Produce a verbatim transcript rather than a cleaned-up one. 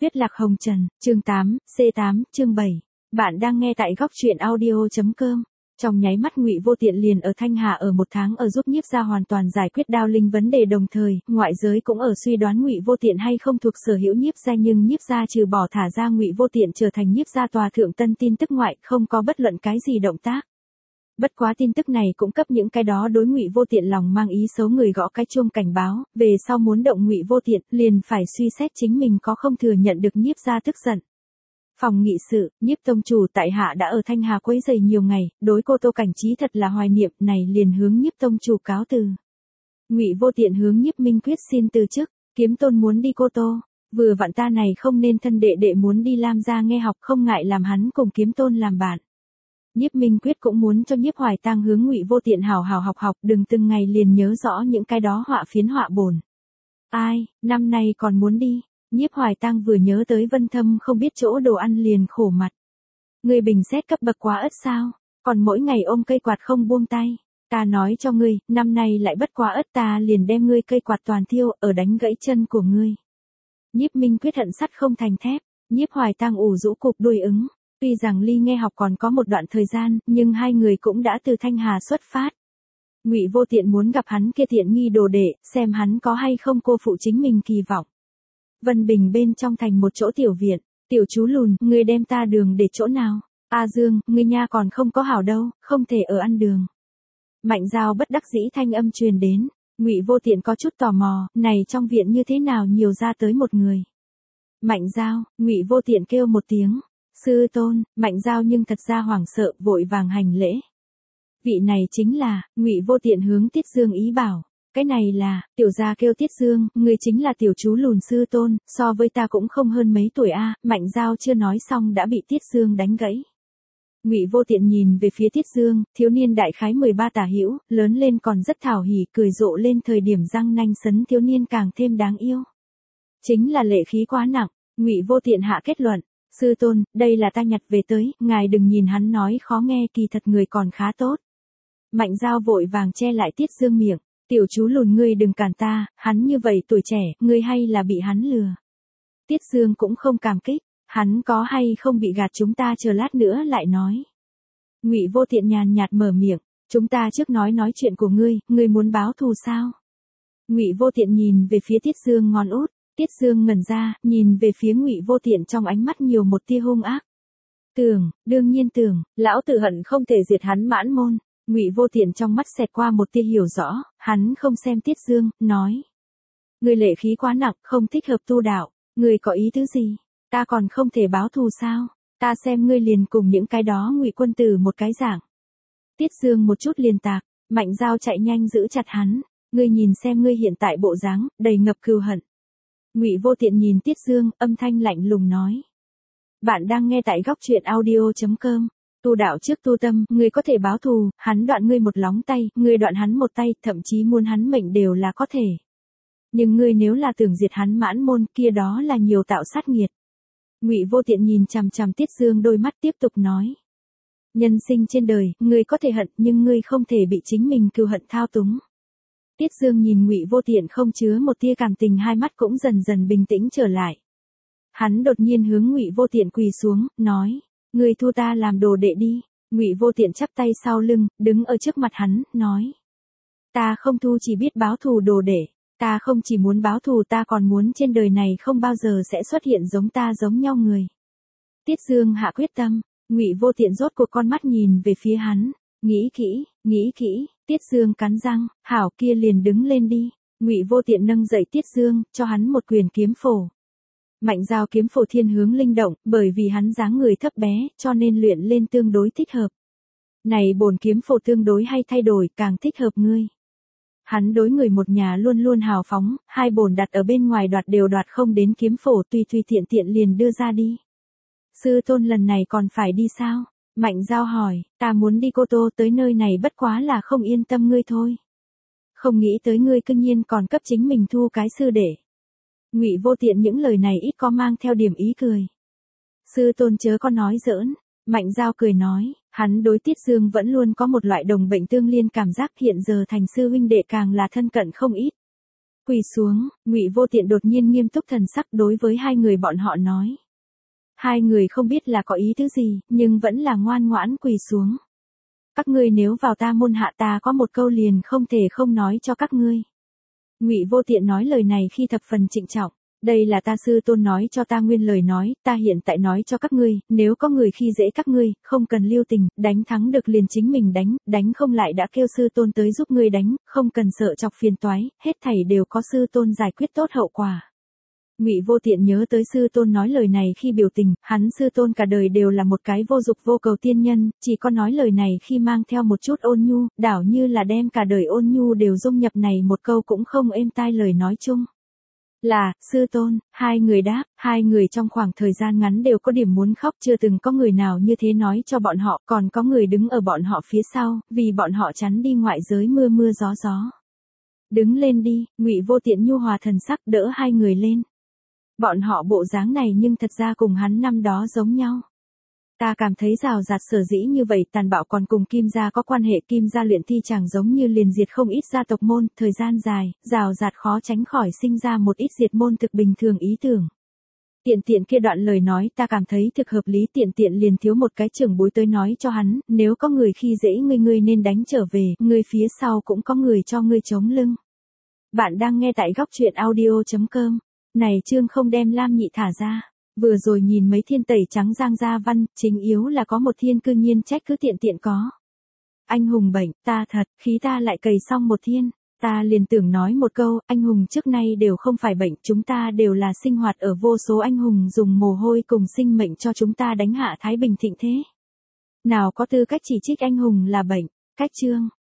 Huyết Lạc Hồng Trần, chương tám, C tám, chương bảy. Bạn đang nghe tại góc truyện audio chấm com. Trong nháy mắt Ngụy Vô Tiện liền ở Thanh Hà ở một tháng ở giúp Nhiếp gia hoàn toàn giải quyết Đao Linh vấn đề, đồng thời, ngoại giới cũng ở suy đoán Ngụy Vô Tiện hay không thuộc sở hữu Nhiếp gia, nhưng Nhiếp gia trừ bỏ thả ra Ngụy Vô Tiện trở thành Nhiếp gia tòa thượng tân tin tức ngoại, không có bất luận cái gì động tác. Bất quá tin tức này cũng cấp những cái đó đối Ngụy Vô Tiện lòng mang ý xấu người gõ cái chuông cảnh báo, về sau muốn động Ngụy Vô Tiện, liền phải suy xét chính mình có không thừa nhận được Nhiếp gia tức giận. Phòng nghị sự, Nhiếp tông chủ tại hạ đã ở Thanh Hà quấy rầy nhiều ngày, đối cô Tô Cảnh Trí thật là hoài niệm, này liền hướng Nhiếp tông chủ cáo từ. Ngụy Vô Tiện hướng Nhiếp Minh Quyết xin từ chức, Kiếm Tôn muốn đi Cô Tô, vừa vặn ta này không nên thân đệ đệ muốn đi Lam gia nghe học, không ngại làm hắn cùng Kiếm Tôn làm bạn. Nhiếp Minh Quyết cũng muốn cho Nhiếp Hoài Tang hướng Ngụy Vô Tiện hào hào học học, đừng từng ngày liền nhớ rõ những cái đó họa phiến họa bổn. Ai, năm nay còn muốn đi? Nhiếp Hoài Tang vừa nhớ tới Vân Thâm không biết chỗ đồ ăn liền khổ mặt. Ngươi bình xét cấp bậc quá ất sao? Còn mỗi ngày ôm cây quạt không buông tay. Ta nói cho ngươi, năm nay lại bất quá ất, ta liền đem ngươi cây quạt toàn thiêu, ở đánh gãy chân của ngươi. Nhiếp Minh Quyết hận sắt không thành thép. Nhiếp Hoài Tang ủ rũ cục đuôi ứng. Tuy rằng ly nghe học còn có một đoạn thời gian, nhưng hai người cũng đã từ Thanh Hà xuất phát. Ngụy Vô Tiện muốn gặp hắn kia tiện nghi đồ đệ, xem hắn có hay không cô phụ chính mình kỳ vọng. Vân Bình bên trong thành một chỗ tiểu viện, tiểu chú lùn, ngươi đem ta đường để chỗ nào? A Dương, ngươi nha còn không có hảo đâu, không thể ở ăn đường. Mạnh Giao bất đắc dĩ thanh âm truyền đến, Ngụy Vô Tiện có chút tò mò, này trong viện như thế nào nhiều ra tới một người. Mạnh Giao, Ngụy Vô Tiện kêu một tiếng. Sư tôn, Mạnh Giao nhưng thật ra hoảng sợ, vội vàng hành lễ. Vị này chính là, Ngụy Vô Tiện hướng Tiết Dương ý bảo, cái này là, tiểu gia kêu Tiết Dương, người chính là tiểu chú lùn sư tôn, so với ta cũng không hơn mấy tuổi a. Mạnh Giao chưa nói xong đã bị Tiết Dương đánh gãy. Ngụy Vô Tiện nhìn về phía Tiết Dương, thiếu niên đại khái mười ba tả hữu, lớn lên còn rất thảo hỉ, cười rộ lên, thời điểm răng nanh sấn thiếu niên càng thêm đáng yêu. Chính là lệ khí quá nặng, Ngụy Vô Tiện hạ kết luận. Sư tôn, đây là ta nhặt về tới, ngài đừng nhìn hắn nói khó nghe, kỳ thật người còn khá tốt. Mạnh Giao vội vàng che lại Tiết Dương miệng, tiểu chú lùn ngươi đừng cản ta, hắn như vậy tuổi trẻ, ngươi hay là bị hắn lừa. Tiết Dương cũng không cảm kích, hắn có hay không bị gạt chúng ta chờ lát nữa lại nói. Ngụy Vô Tiện nhàn nhạt mở miệng, chúng ta trước nói nói chuyện của ngươi, ngươi muốn báo thù sao? Ngụy Vô Tiện nhìn về phía Tiết Dương ngon út. Tiết Dương ngẩn ra, nhìn về phía Ngụy Vô Tiện, trong ánh mắt nhiều một tia hung ác. Tưởng, đương nhiên tưởng, lão tử hận không thể diệt hắn mãn môn. Ngụy Vô Tiện trong mắt xẹt qua một tia hiểu rõ, hắn không xem Tiết Dương, nói: ngươi lệ khí quá nặng, không thích hợp tu đạo, ngươi có ý tứ gì? Ta còn không thể báo thù sao? Ta xem ngươi liền cùng những cái đó Ngụy quân tử một cái dạng. Tiết Dương một chút liền tạc, Mạnh Giao chạy nhanh giữ chặt hắn, ngươi nhìn xem ngươi hiện tại bộ dáng, đầy ngập cừu hận. Ngụy Vô Tiện nhìn Tiết Dương, âm thanh lạnh lùng nói. Bạn đang nghe tại góc truyện audio chấm com. Tu đạo trước tu tâm, ngươi có thể báo thù, hắn đoạn ngươi một lóng tay, ngươi đoạn hắn một tay, thậm chí muốn hắn mệnh đều là có thể. Nhưng ngươi nếu là tưởng diệt hắn mãn môn, kia đó là nhiều tạo sát nghiệt. Ngụy Vô Tiện nhìn chằm chằm Tiết Dương đôi mắt, tiếp tục nói. Nhân sinh trên đời, ngươi có thể hận, nhưng ngươi không thể bị chính mình cừu hận thao túng. Tiết Dương nhìn Ngụy Vô Tiện không chứa một tia cảm tình, hai mắt cũng dần dần bình tĩnh trở lại. Hắn đột nhiên hướng Ngụy Vô Tiện quỳ xuống, nói: ngươi thu ta làm đồ đệ đi. Ngụy Vô Tiện chắp tay sau lưng, đứng ở trước mặt hắn, nói: ta không thu, chỉ biết báo thù đồ đệ. Ta không chỉ muốn báo thù, ta còn muốn trên đời này không bao giờ sẽ xuất hiện giống ta giống nhau người. Tiết Dương hạ quyết tâm. Ngụy Vô Tiện rốt cuộc con mắt nhìn về phía hắn, nghĩ kỹ, nghĩ kỹ. Tiết Dương cắn răng, hảo, kia liền đứng lên đi. Ngụy Vô Tiện nâng dậy Tiết Dương, cho hắn một quyền kiếm phổ. Mạnh Giao kiếm phổ thiên hướng linh động, bởi vì hắn dáng người thấp bé, cho nên luyện lên tương đối thích hợp. Này bổn kiếm phổ tương đối hay thay đổi, càng thích hợp ngươi. Hắn đối người một nhà luôn luôn hào phóng, hai bổn đặt ở bên ngoài đoạt đều đoạt không đến kiếm phổ, tùy tùy tiện tiện liền đưa ra đi. Sư tôn lần này còn phải đi sao? Mạnh Giao hỏi, ta muốn đi Cô Tô, tới nơi này bất quá là không yên tâm ngươi thôi. Không nghĩ tới ngươi cư nhiên còn cấp chính mình thu cái sư đệ. Ngụy Vô Tiện những lời này ít có mang theo điểm ý cười. Sư tôn chớ có nói giỡn. Mạnh Giao cười nói, hắn đối Tiết Dương vẫn luôn có một loại đồng bệnh tương liên cảm giác, hiện giờ thành sư huynh đệ càng là thân cận không ít. Quỳ xuống, Ngụy Vô Tiện đột nhiên nghiêm túc thần sắc đối với hai người bọn họ nói. Hai người không biết là có ý thứ gì, nhưng vẫn là ngoan ngoãn quỳ xuống. Các ngươi nếu vào ta môn hạ ta có một câu liền không thể không nói cho các ngươi. Ngụy Vô Tiện nói lời này khi thập phần trịnh trọng. Đây là ta sư tôn nói cho ta nguyên lời nói, ta hiện tại nói cho các ngươi, nếu có người khi dễ các ngươi, không cần lưu tình, đánh thắng được liền chính mình đánh, đánh không lại đã kêu sư tôn tới giúp ngươi đánh, không cần sợ chọc phiền toái, hết thảy đều có sư tôn giải quyết tốt hậu quả. Ngụy Vô Tiện nhớ tới sư tôn nói lời này khi biểu tình, hắn sư tôn cả đời đều là một cái vô dục vô cầu tiên nhân, chỉ có nói lời này khi mang theo một chút ôn nhu, đảo như là đem cả đời ôn nhu đều dung nhập này một câu cũng không êm tai lời nói chung. Là, sư tôn, hai người đáp, hai người trong khoảng thời gian ngắn đều có điểm muốn khóc, chưa từng có người nào như thế nói cho bọn họ, còn có người đứng ở bọn họ phía sau, vì bọn họ chắn đi ngoại giới mưa mưa gió gió. Đứng lên đi, Ngụy Vô Tiện nhu hòa thần sắc đỡ hai người lên. Bọn họ bộ dáng này nhưng thật ra cùng hắn năm đó giống nhau. Ta cảm thấy rào rạt sở dĩ như vậy tàn bạo còn cùng Kim gia có quan hệ, Kim gia luyện thi chẳng giống như liền diệt không ít gia tộc môn, thời gian dài, rào rạt khó tránh khỏi sinh ra một ít diệt môn thực bình thường ý tưởng. Tiện tiện kia đoạn lời nói ta cảm thấy thực hợp lý, tiện tiện liền thiếu một cái trưởng bối tới nói cho hắn, nếu có người khi dễ ngươi ngươi nên đánh trở về, ngươi phía sau cũng có người cho ngươi chống lưng. Bạn đang nghe tại góc truyện audio chấm com. Này chương không đem Lam Nhị thả ra. Vừa rồi nhìn mấy thiên tẩy trắng giang gia văn, chính yếu là có một thiên cư nhiên trách cứ tiện tiện có. Anh hùng bệnh, ta thật, khí ta lại cày xong một thiên. Ta liền tưởng nói một câu, anh hùng trước nay đều không phải bệnh, chúng ta đều là sinh hoạt ở vô số anh hùng dùng mồ hôi cùng sinh mệnh cho chúng ta đánh hạ thái bình thịnh thế. Nào có tư cách chỉ trích anh hùng là bệnh, cách chương.